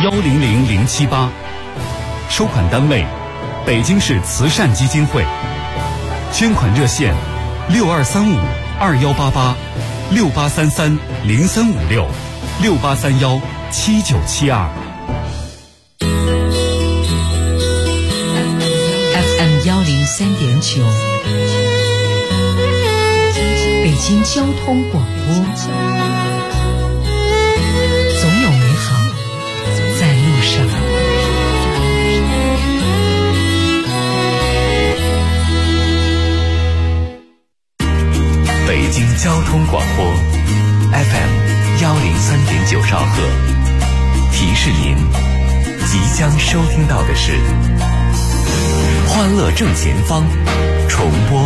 1000078，收款单位北京市慈善基金会，捐款热线6235-2833-0356-6831-7972。 FM 103.9，北京交通广播，总有美好在路上。 北京交通广播 FM 103.9兆赫，提示您即将收听到的是欢乐正前方重播。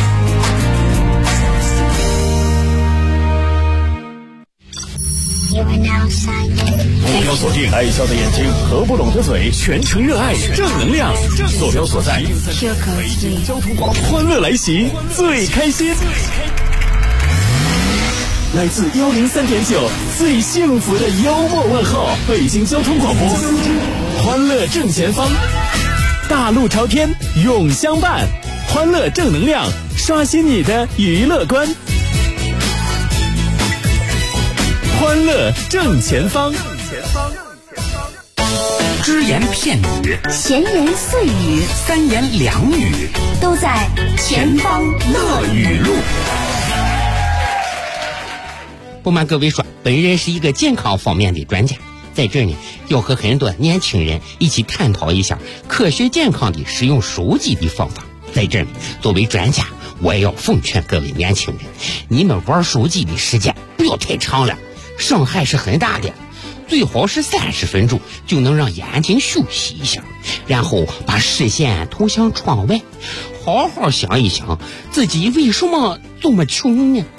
目标锁定，爱笑的眼睛，合不拢的嘴，全程热爱正能量。坐标所在，北京交通广播，欢乐来袭，最开心。来自103.9最幸福的幽默问候，北京交通广播，欢乐正前方，大路朝天永相伴，欢乐正能量，刷新你的娱乐观。欢乐正前方， 只言片语， 闲言碎语， 三言两语， 都在前方乐语录。 不瞒各位说，本人是一个健康方面的专家，在这呢要和很多年轻人一起探讨一下科学健康的使用手机的方法。在这里，作为专家，我也要奉劝各位年轻人，你们玩手机的时间不要太长了，伤害是很大的，最好是30分钟就能让眼睛休息一下，然后把视线投向窗外，好好想一想自己为什么这么穷呢？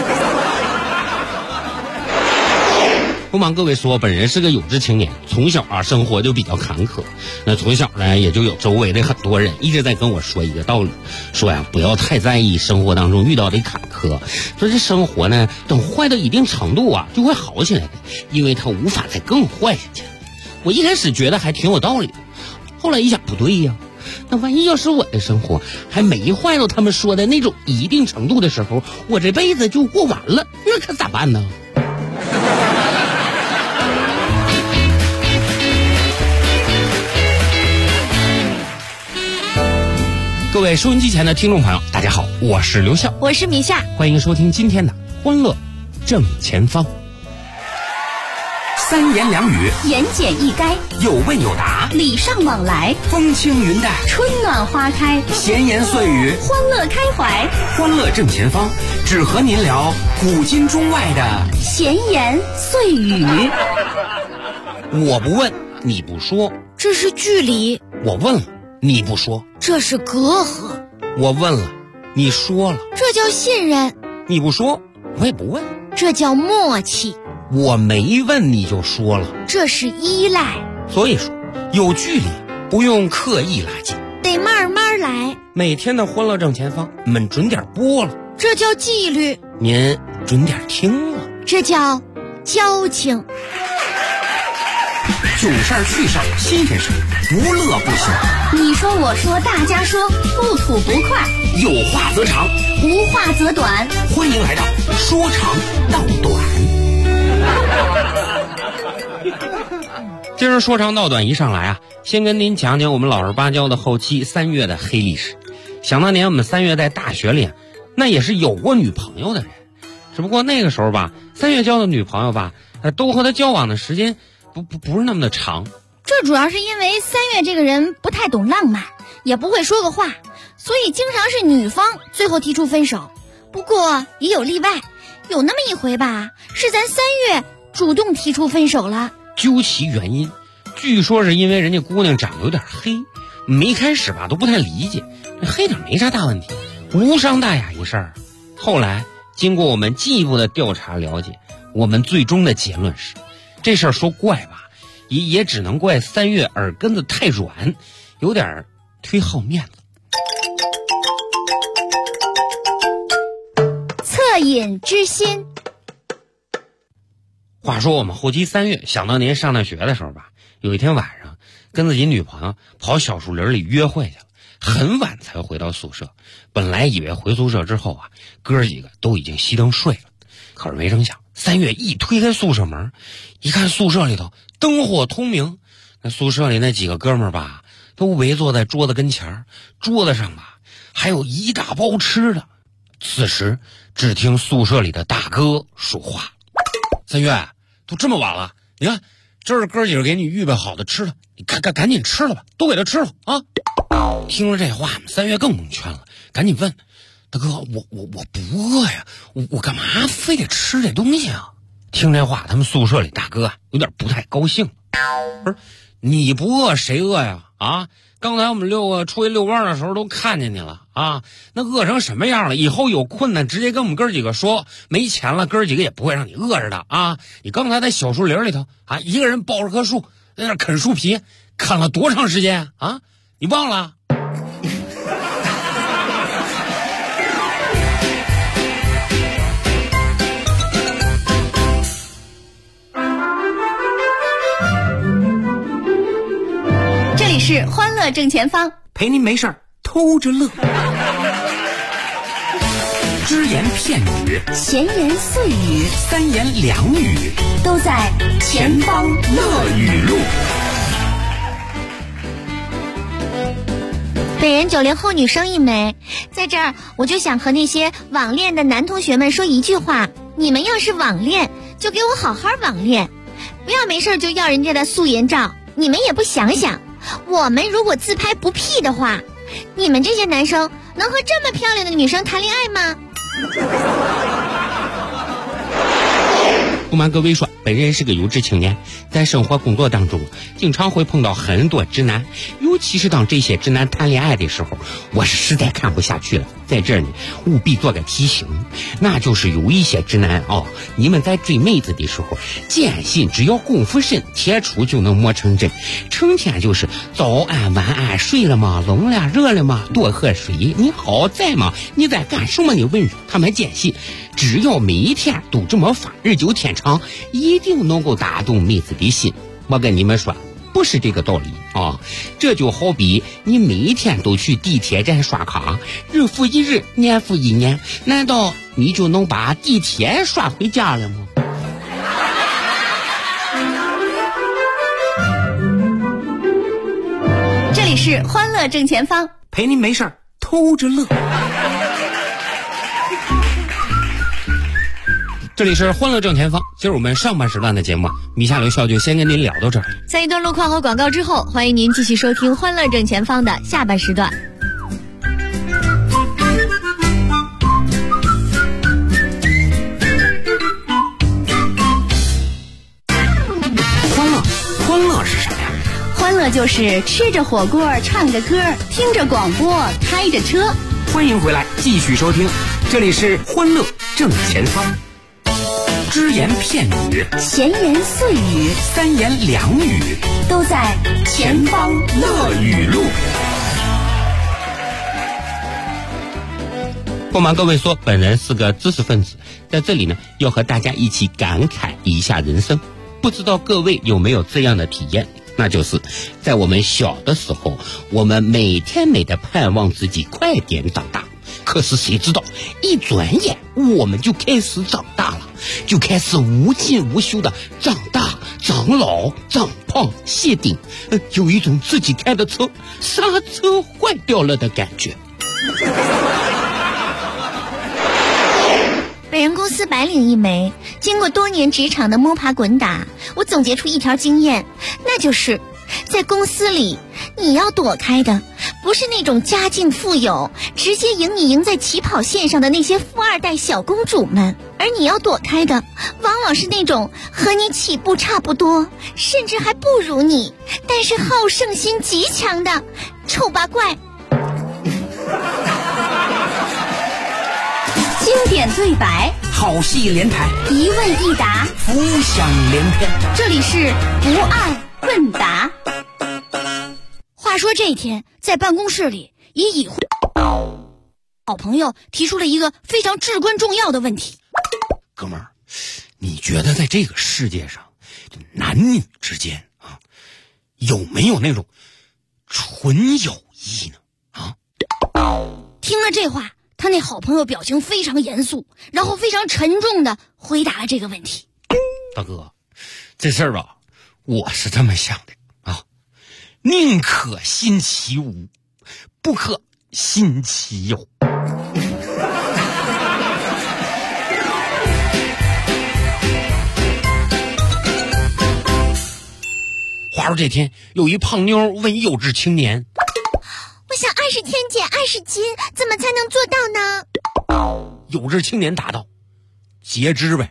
不瞒各位说，本人是个有志青年，从小生活就比较坎坷。那从小呢，也就有周围的很多人一直在跟我说一个道理，说呀，不要太在意生活当中遇到的坎坷，说这生活呢，等坏到一定程度就会好起来的，因为它无法再更坏下去。我一开始觉得还挺有道理的，后来一想不对呀，那万一要是我的生活还没坏到他们说的那种一定程度的时候，我这辈子就过完了，那可咋办呢？各位收音机前的听众朋友，大家好，我是刘笑， 我是米夏， 欢迎收听今天的欢乐正前方。 三言两语， 言简意赅， 有问有答， 礼尚往来， 风轻云淡， 春暖花开， 闲言碎语， 欢乐开怀。 欢乐正前方，只和您聊古今中外的闲言碎语。 我不问，你不说， 这是距离； 我问了，你不说， 这是隔阂； 我问了，你说了， 这叫信任； 你不说，我也不问， 这叫默契； 我没问你就说了， 这是依赖。 所以说，有距离不用刻意拉近， 得慢慢来。 每天的欢乐正前方，你们准点播了， 这叫纪律； 您准点听了， 这叫交情。 囧事儿、趣事儿、新鲜事儿，无乐不休。 你说我说大家说，不吐不快， 有话则长， 无话则短。 欢迎来到说长道短。 今儿说长道短一上来先跟您讲讲我们老实巴交的后期3月的黑历史。想当年我们3月在大学里那也是有过女朋友的人，只不过那个时候3月交的女朋友都和他交往的时间不是那么的长。 这主要是因为3月这个人不太懂浪漫，也不会说个话，所以经常是女方最后提出分手。不过也有例外，有那么一回是咱3月主动提出分手了。 究其原因，据说是因为人家姑娘长得有点黑，我们一开始都不太理解，黑点没啥大问题，无伤大雅一事儿。后来经过我们进一步的调查了解，我们最终的结论是，这事儿说怪也只能怪3月耳根子太软，有点忒好面子。 恻隐之心。 话说我们后期3月，想当年上大学的时候吧，有一天晚上跟自己女朋友跑小树林里约会去了，很晚才回到宿舍。本来以为回宿舍之后啊，哥几个都已经熄灯睡了，可是没成想，3月一推开宿舍门，一看宿舍里头灯火通明，那宿舍里那几个哥们儿吧，都围坐在桌子跟前，桌子上吧还有一大包吃的。此时只听宿舍里的大哥说话：“3月，都这么晚了，你看这是哥几个给你预备好的吃的，你赶紧吃了吧，都给他吃了啊！”听了这话，3月更蒙圈了，赶紧问：“大哥，我不饿呀，我干嘛非得吃这东西啊？”听这话，他们宿舍里大哥有点不太高兴。不是你不饿谁饿呀？啊！刚才我们6个出去遛弯的时候都看见你了啊！那饿成什么样了？以后有困难直接跟我们哥几个说，没钱了哥几个也不会让你饿着的啊！你刚才在小树林里头啊，一个人抱着棵树在那啃树皮，啃了多长时间啊？你忘了？ 这里是欢乐正前方， 陪您没事偷着乐。只言片语， 闲言碎语， 三言两语， 都在前方乐语录。 本人90后女生一枚，在这儿我就想和那些网恋的男同学们说一句话：你们要是网恋，就给我好好网恋，不要没事就要人家的素颜照。你们也不想想，我们如果自拍不 P 的话，你们这些男生能和这么漂亮的女生谈恋爱吗？ 不瞒各位说，本人是个有志青年，在生活工作当中经常会碰到很多直男，尤其是当这些直男谈恋爱的时候，我是实在看不下去了。在这儿呢，务必做个提醒，那就是有一些直男你们在追妹子的时候，坚信只要功夫深，铁杵就能磨成针，成天就是早安晚安，睡了吗？冷了热了吗？多喝水，你好在吗？你在干什么？你问他们坚信只要每一天都这么发，日久天长，一定能够打动妹子的心。我跟你们说，不是这个道理啊！这就好比你每一天都去地铁站刷卡，日复一日，年复一年，难道你就能把地铁刷回家了吗？ 这里是欢乐正前方， 陪您没事偷着乐。 这里是欢乐正前方，今儿我们上半时段的节目，米下刘笑就先跟您聊到这儿。 在一段路况和广告之后，欢迎您继续收听欢乐正前方的下半时段。 欢乐是啥呀？ 欢乐就是吃着火锅，唱着歌，听着广播，开着车。 欢迎回来，继续收听，这里是欢乐正前方。只言片语， 闲言碎语， 三言两语， 都在前方乐语录。 不瞒各位说，本人是个知识分子，在这里呢，要和大家一起感慨一下人生。不知道各位有没有这样的体验，那就是在我们小的时候，我们每天的盼望自己快点长大，可是谁知道一转眼我们就开始长大了，就开始无尽无休的长大、长老、长胖、谢顶，有一种自己开的车刹车坏掉了的感觉。 本人公司白领一枚，经过多年职场的摸爬滚打，我总结出一条经验，那就是在公司里，你要躲开的不是那种家境富有直接赢你赢在起跑线上的那些富二代小公主们，而你要躲开的往往是那种和你起步差不多甚至还不如你，但是好胜心极强的丑八怪。经典对白， 好戏连台， 一问一答， 浮想联翩。 这里是不爱问答。话说这一天，在办公室里，已婚好朋友提出了一个非常至关重要的问题： 哥们儿， 你觉得在这个世界上，男女之间啊，有没有那种纯友谊呢？啊？ 听了这话，他那好朋友表情非常严肃，然后非常沉重的回答了这个问题。 大哥，这事儿吧，我是这么想的啊，宁可信其无，不可信其有。话说这天，有一胖妞问一有志青年：“ 我想20天减20斤，怎么才能做到呢？” 有志青年答道：“截肢呗。”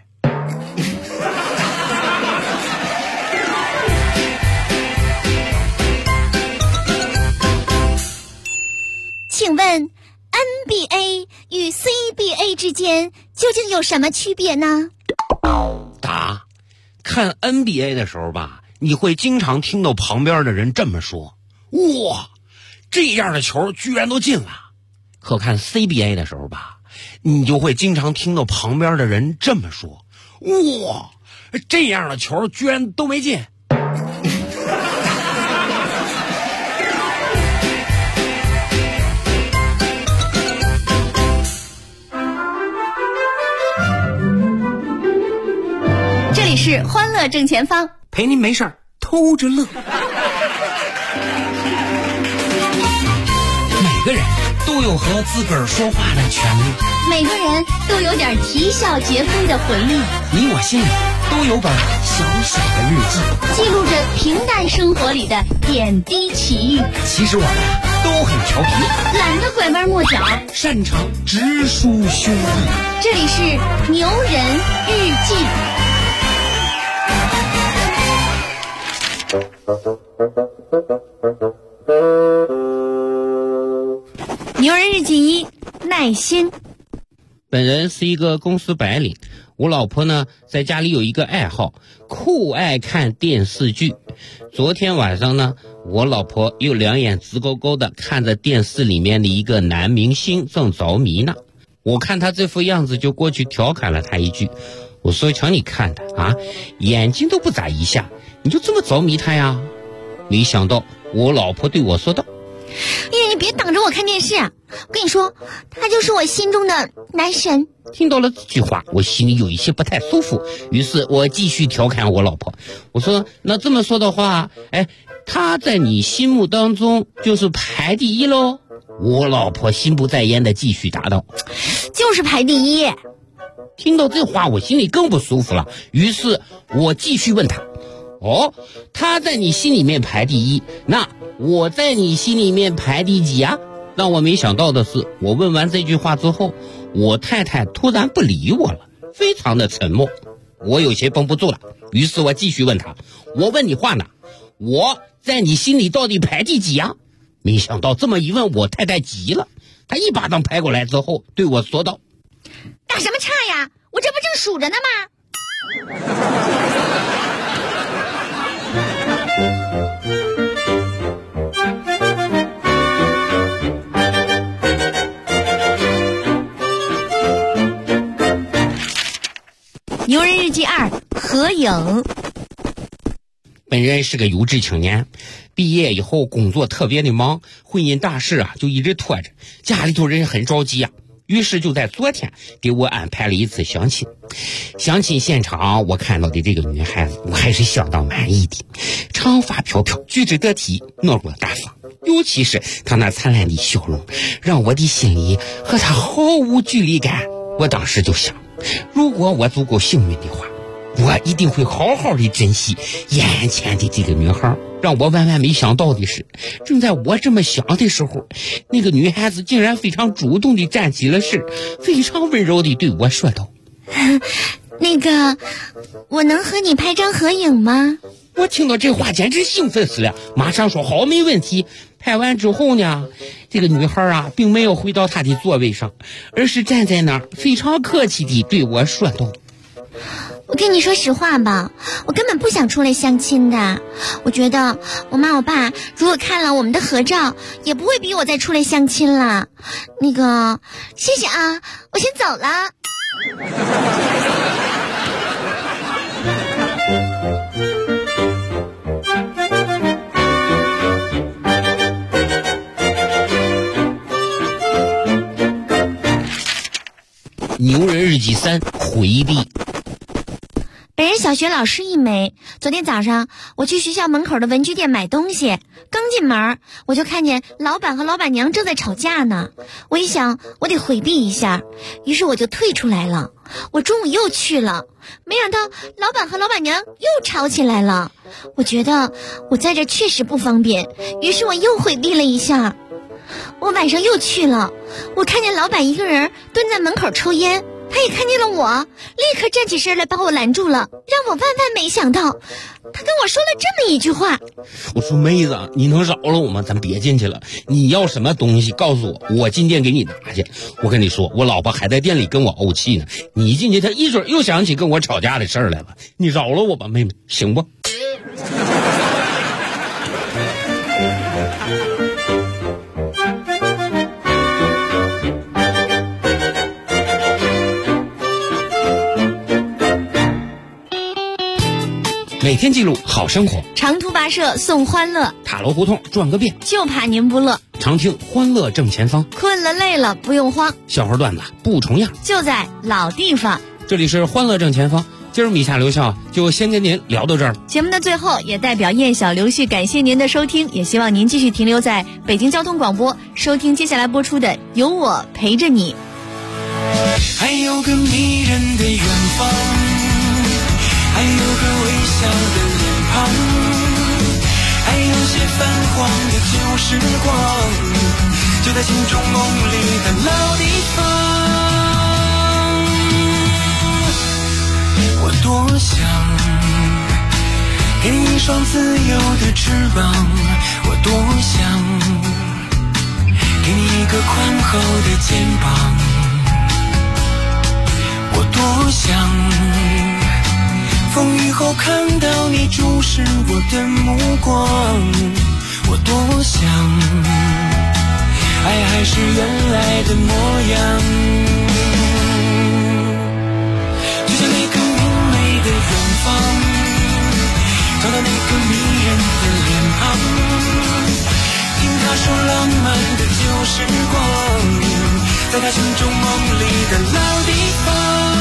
请问 NBA 与 CBA 之间究竟有什么区别呢？ 答：看 NBA 的时候吧，你会经常听到旁边的人这么说：“哇，这样的球居然都进了。”可看 CBA 的时候吧，你就会经常听到旁边的人这么说：“哇，这样的球居然都没进。” 这里是欢乐正前方， 陪您没事儿偷着乐。每个人都有和自个儿说话的权利， 每个人都有点啼笑皆非的回忆， 你我心里都有本小小的日记， 记录着平淡生活里的点滴奇遇。 其实我们都很调皮， 懒得拐弯抹角， 擅长直抒胸臆。 这里是牛人日记。牛人日记1：耐心。 本人是一个公司白领，我老婆呢在家里有一个爱好，酷爱看电视剧。昨天晚上呢，我老婆又两眼直勾勾的看着电视里面的一个男明星，正着迷呢。我看他这副样子，就过去调侃了他一句，我说：“瞧你看的啊，眼睛都不眨一下，你就这么着迷他呀？”没想到我老婆对我说道：“ 哎呀，你别挡着我看电视啊！我跟你说，他就是我心中的男神。” 听到了这句话，我心里有一些不太舒服，于是我继续调侃我老婆，我说：“那这么说的话，他在你心目当中就是排第一喽？”我老婆心不在焉的继续答道：“ 就是排第一。” 听到这话，我心里更不舒服了，于是我继续问他：“哦，他在你心里面排第一，那我在你心里面排第几啊？”让我没想到的是，我问完这句话之后，我太太突然不理我了，非常的沉默。我有些绷不住了，于是我继续问他：“我问你话呢，我在你心里到底排第几啊？”没想到这么一问，我太太急了，她一巴掌拍过来之后对我说道：“ 打什么岔呀？我这不正数着呢吗？”牛人日记2：合影。 本人是个有志青年，毕业以后工作特别的忙，婚姻大事啊就一直拖着，家里头人很着急啊。于是就在昨天给我安排了一次相亲。相亲现场我看到的这个女孩子，我还是相当满意的，长发飘飘，举止得体，落落大方，尤其是她那灿烂的笑容，让我的心里和她毫无距离感。我当时就想，如果我足够幸运的话，我一定会好好的珍惜眼前的这个女孩。让我万万没想到的是，正在我这么想的时候，那个女孩子竟然非常主动的站起了身，非常温柔的对我说道：“ 那个，我能和你拍张合影吗？” 我听到这话简直兴奋死了，马上说好，没问题。拍完之后呢，这个女孩啊并没有回到她的座位上，而是站在那儿非常客气地对我说道：“ 我跟你说实话吧，我根本不想出来相亲的。我觉得我妈我爸如果看了我们的合照，也不会逼我再出来相亲了。那个，谢谢啊，我先走了。” 牛人日记3回避。 本人小学老师一枚。昨天早上我去学校门口的文具店买东西，刚进门我就看见老板和老板娘正在吵架呢。我一想我得回避一下，于是我就退出来了。我中午又去了，没想到老板和老板娘又吵起来了。我觉得我在这确实不方便，于是我又回避了一下。我晚上又去了，我看见老板一个人蹲在门口抽烟，他也看见了我，立刻站起身来把我拦住了，让我万万没想到，他跟我说了这么一句话。 我说妹子，你能饶了我吗？咱别进去了，你要什么东西告诉我，我进店给你拿去。我跟你说，我老婆还在店里跟我怄气呢，你一进去她一准又想起跟我吵架的事儿来了，你饶了我吧妹妹，行不？每天记录好生活， 长途跋涉送欢乐， 塔楼胡同转个遍， 就怕您不乐。 常听欢乐正前方， 困了累了不用慌， 笑话段子不重样， 就在老地方。 这里是欢乐正前方，今儿米夏刘笑就先跟您聊到这儿了。 节目的最后，也代表燕小刘旭感谢您的收听，也希望您继续停留在北京交通广播，收听接下来播出的《有我陪着你》。 还有个迷人的远方，还有个微笑的脸庞，还有些泛黄的旧时光，就在心中梦里的老地方。我多想给你一双自由的翅膀，我多想给你一个宽厚的肩膀，我多想风雨后看到你注视我的目光，我多想爱还是原来的模样，就像那个明媚的远方，找到那个迷人的脸庞，听他说浪漫的旧时光，在他心中梦里的老地方。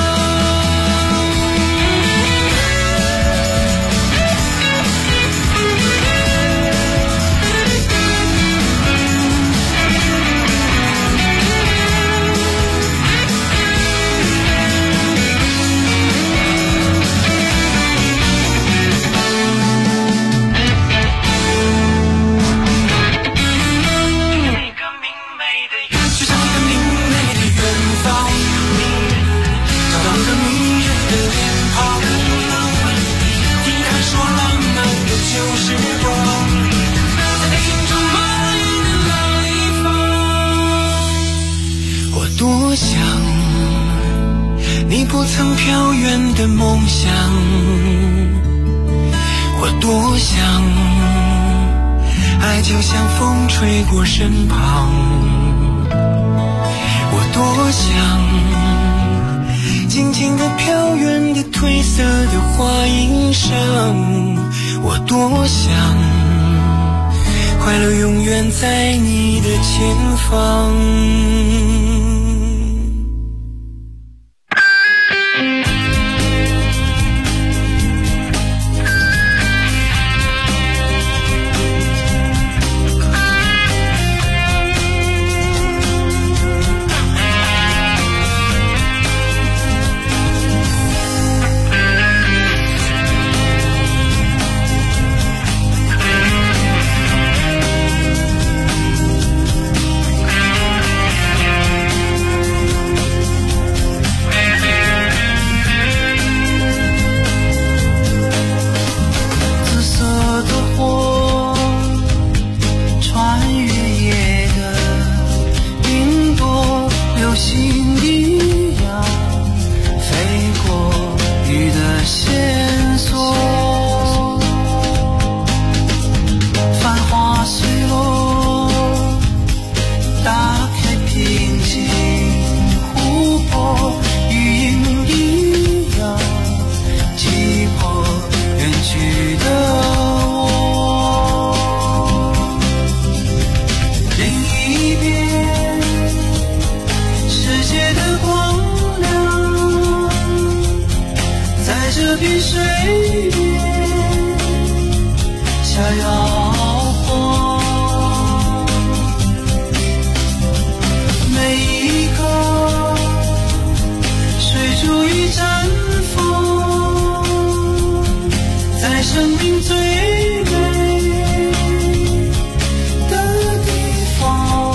多想你不曾飘远的梦想，我多想爱就像风吹过身旁，我多想静静地飘远的褪色的花衣裳，我多想快乐永远在你的前方。 下摇晃，每一刻水珠已绽放，在生命最美的地方。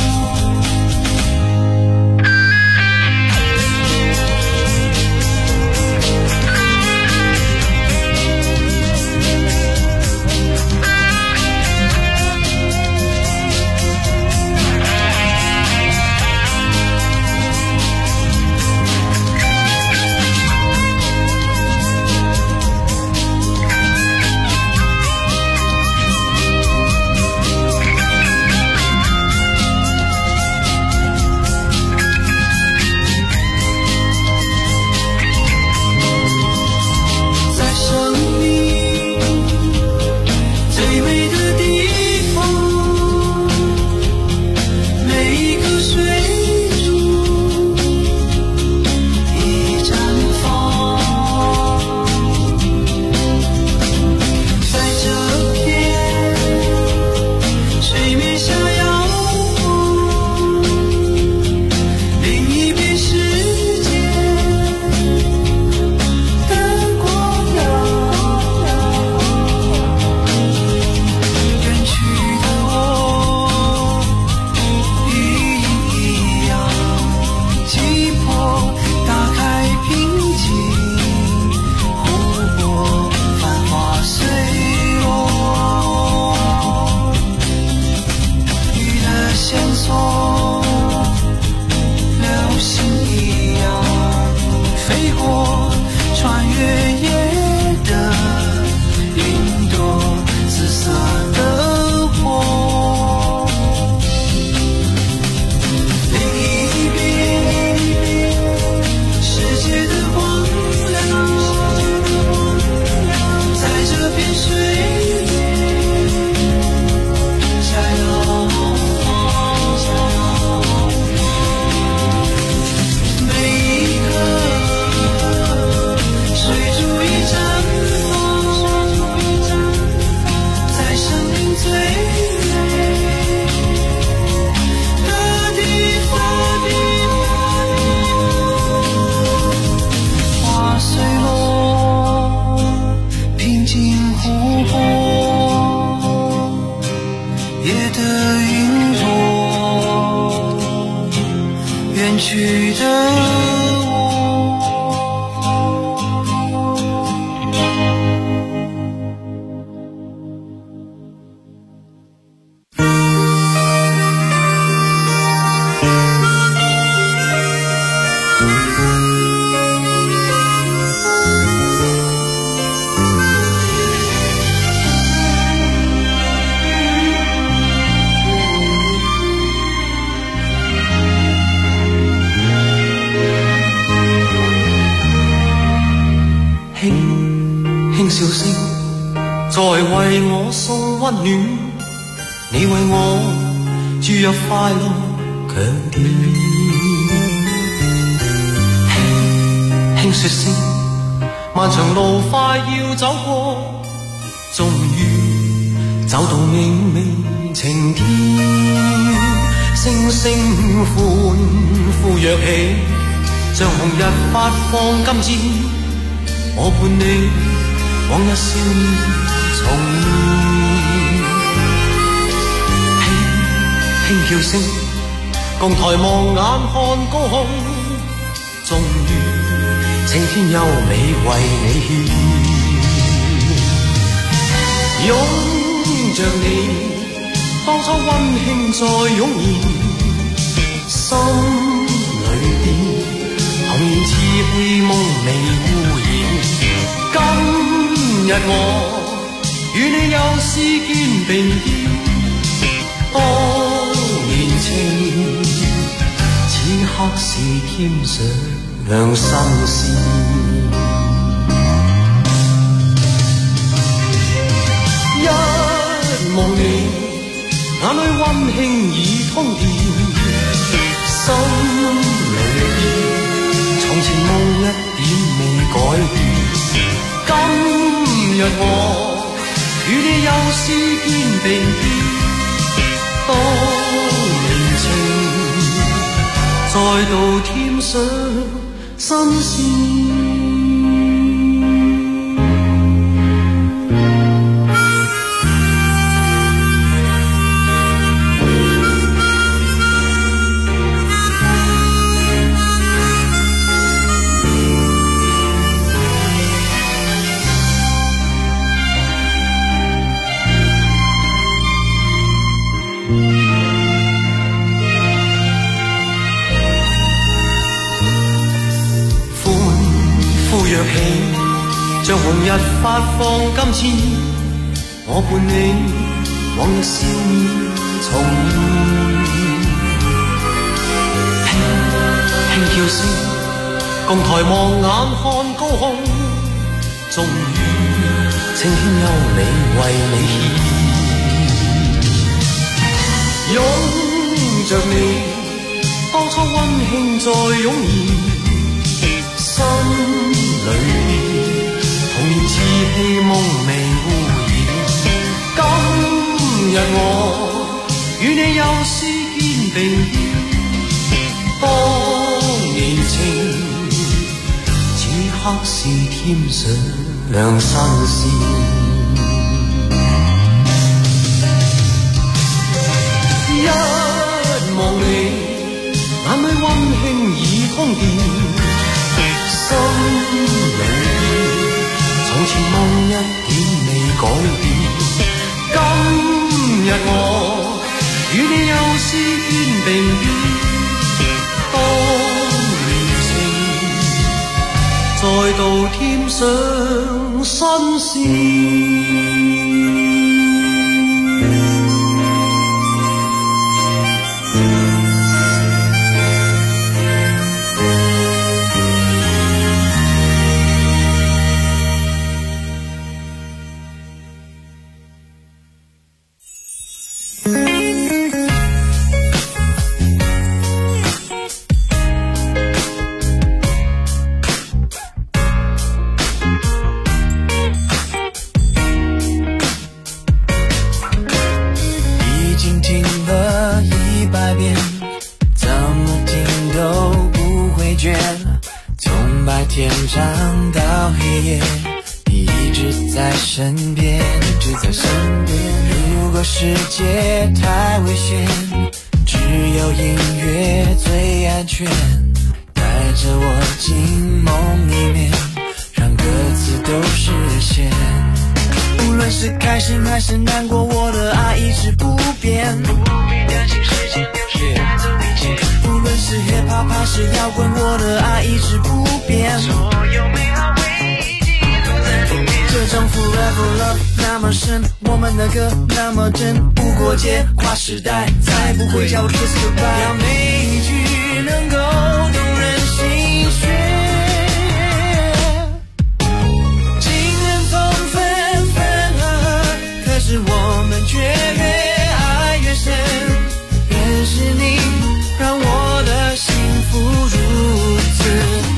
笑聲在為我送溫暖，你為我注入快樂強電。輕輕說聲，漫長路快要走過，終於走到明媚晴天。星星歡呼躍起，像紅日發放金箭，我伴你往日少年重現，輕輕叫聲，共抬望眼看高空，終於青天優美為你獻，擁着你，當初溫馨再湧現，心裏邊童年稚氣夢未污染。今日我與你又是肩並肩，當年情此刻是添上新鮮。一望你眼裏溫馨已通電，心裏邊從前夢一點未改變。今日我與與你又是肩並肩，當年情再度添上新鮮。像紅日發放金錢，我伴你往日笑面重現，輕輕叫聲，共抬望眼看高空，終於青天優美為你獻，擁着你，當初溫馨再湧現，心裏童年稚氣夢未污染，今日我與你又是肩並肩，當年情此刻是添上新鮮，一望你眼裏溫馨已通電，心裏從前夢一點未改變，今日我與你又是肩並肩，當年情再度添上新鮮。世界太危险，只有音乐最安全，带着我进梦里面，让各自都实现。无论是开心还是难过，我的爱一直不变，不必担心时间流逝带走一切。无论是 hip hop 还是摇滚，我的爱一直不变，所有美好回忆记录在里面。这种 forever love 那么深，我们的歌那么真，不过界跨时代，再不会叫 kiss goodbye。要每一句能够动人心弦，情人总分分合合，可是我们却越爱越深。认识你，让我的幸福如此。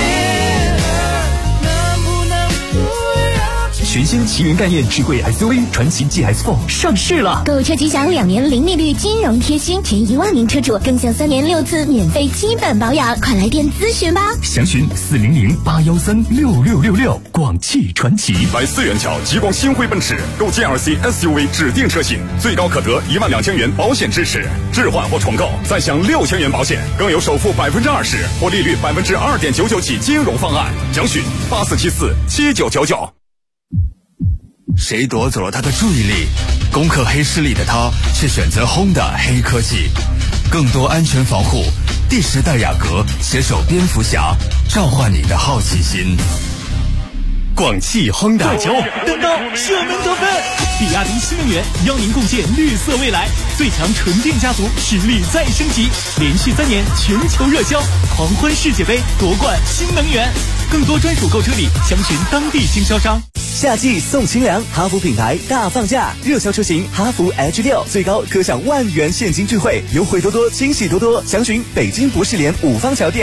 全新奇云概念智慧 SUV 传祺 GS4 上市了， 购车即享2年零利率金融贴心，前1万名车主更享3年6次免费基本保养，快来电咨询吧。 详询400-813-6666，广汽传祺。 来4元桥极光新辉奔驰购 GLC SUV 指定车型，最高可得12000元保险支持，置换或重购再享6000元保险，更有首付20%或利率2.99%起金融方案。详询84747999。 谁夺走了他的注意力？攻克黑势力的他却选择 Honda 黑科技，更多安全防护。第10代雅阁携手蝙蝠侠，召唤你的好奇心。 广汽 Honda 骄傲登高射门得分，比亚迪新能源邀您共建绿色未来，最强纯电家族实力再升级，连续3年全球热销，狂欢世界杯夺冠新能源，更多专属购车礼详询当地经销商。 夏季送清凉，哈弗品牌大放价，热销车型哈弗 H6最高可享1万元现金智慧，优惠多多，惊喜多多，详询北京博士联5方桥店。